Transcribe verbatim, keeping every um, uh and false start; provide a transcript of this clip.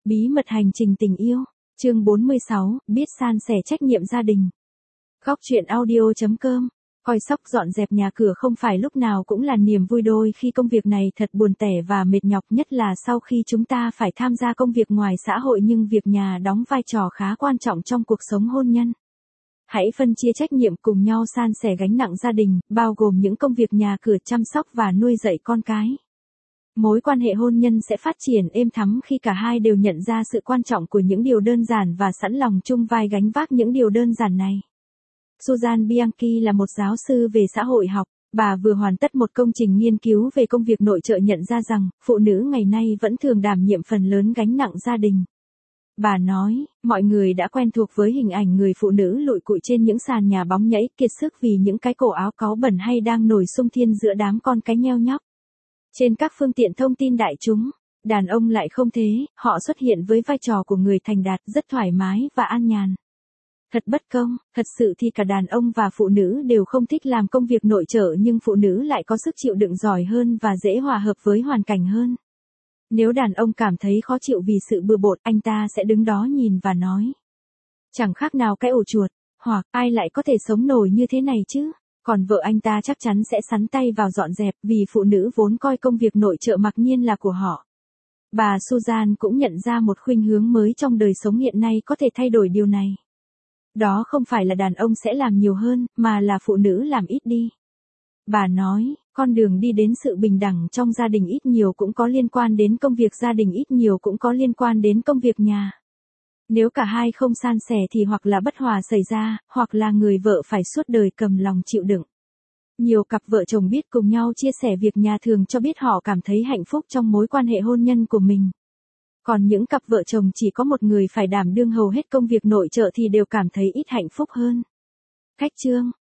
Bí mật hành trình tình yêu, chương bốn mươi sáu, biết san sẻ trách nhiệm gia đình. Góc truyện audio.com. Coi sóc dọn dẹp nhà cửa không phải lúc nào cũng là niềm vui, đôi khi công việc này thật buồn tẻ và mệt nhọc, nhất là sau khi chúng ta phải tham gia công việc ngoài xã hội, nhưng việc nhà đóng vai trò khá quan trọng trong cuộc sống hôn nhân. Hãy phân chia trách nhiệm, cùng nhau san sẻ gánh nặng gia đình, bao gồm những công việc nhà cửa, chăm sóc và nuôi dạy con cái. Mối quan hệ hôn nhân sẽ phát triển êm thắm khi cả hai đều nhận ra sự quan trọng của những điều đơn giản và sẵn lòng chung vai gánh vác những điều đơn giản này. Susan Bianchi là một giáo sư về xã hội học. Bà vừa hoàn tất một công trình nghiên cứu về công việc nội trợ, nhận ra rằng phụ nữ ngày nay vẫn thường đảm nhiệm phần lớn gánh nặng gia đình. Bà nói, mọi người đã quen thuộc với hình ảnh người phụ nữ lụi cụi trên những sàn nhà bóng nhảy, kiệt sức vì những cái cổ áo cáu bẩn, hay đang nổi xung thiên giữa đám con cái nheo nhóc. Trên các phương tiện thông tin đại chúng, đàn ông lại không thế, họ xuất hiện với vai trò của người thành đạt, rất thoải mái và an nhàn. Thật bất công, thật sự thì cả đàn ông và phụ nữ đều không thích làm công việc nội trợ, nhưng phụ nữ lại có sức chịu đựng giỏi hơn và dễ hòa hợp với hoàn cảnh hơn. Nếu đàn ông cảm thấy khó chịu vì sự bừa bộn, anh ta sẽ đứng đó nhìn và nói: chẳng khác nào cái ổ chuột, hoặc ai lại có thể sống nổi như thế này chứ. Còn vợ anh ta chắc chắn sẽ sắn tay vào dọn dẹp, vì phụ nữ vốn coi công việc nội trợ mặc nhiên là của họ. Bà Susan cũng nhận ra một khuynh hướng mới trong đời sống hiện nay có thể thay đổi điều này. Đó không phải là đàn ông sẽ làm nhiều hơn, mà là phụ nữ làm ít đi. Bà nói, con đường đi đến sự bình đẳng trong gia đình ít nhiều cũng có liên quan đến công việc gia đình, ít nhiều cũng có liên quan đến công việc nhà. Nếu cả hai không san sẻ thì hoặc là bất hòa xảy ra, hoặc là người vợ phải suốt đời cầm lòng chịu đựng. Nhiều cặp vợ chồng biết cùng nhau chia sẻ việc nhà thường cho biết họ cảm thấy hạnh phúc trong mối quan hệ hôn nhân của mình. Còn những cặp vợ chồng chỉ có một người phải đảm đương hầu hết công việc nội trợ thì đều cảm thấy ít hạnh phúc hơn. Khách chương,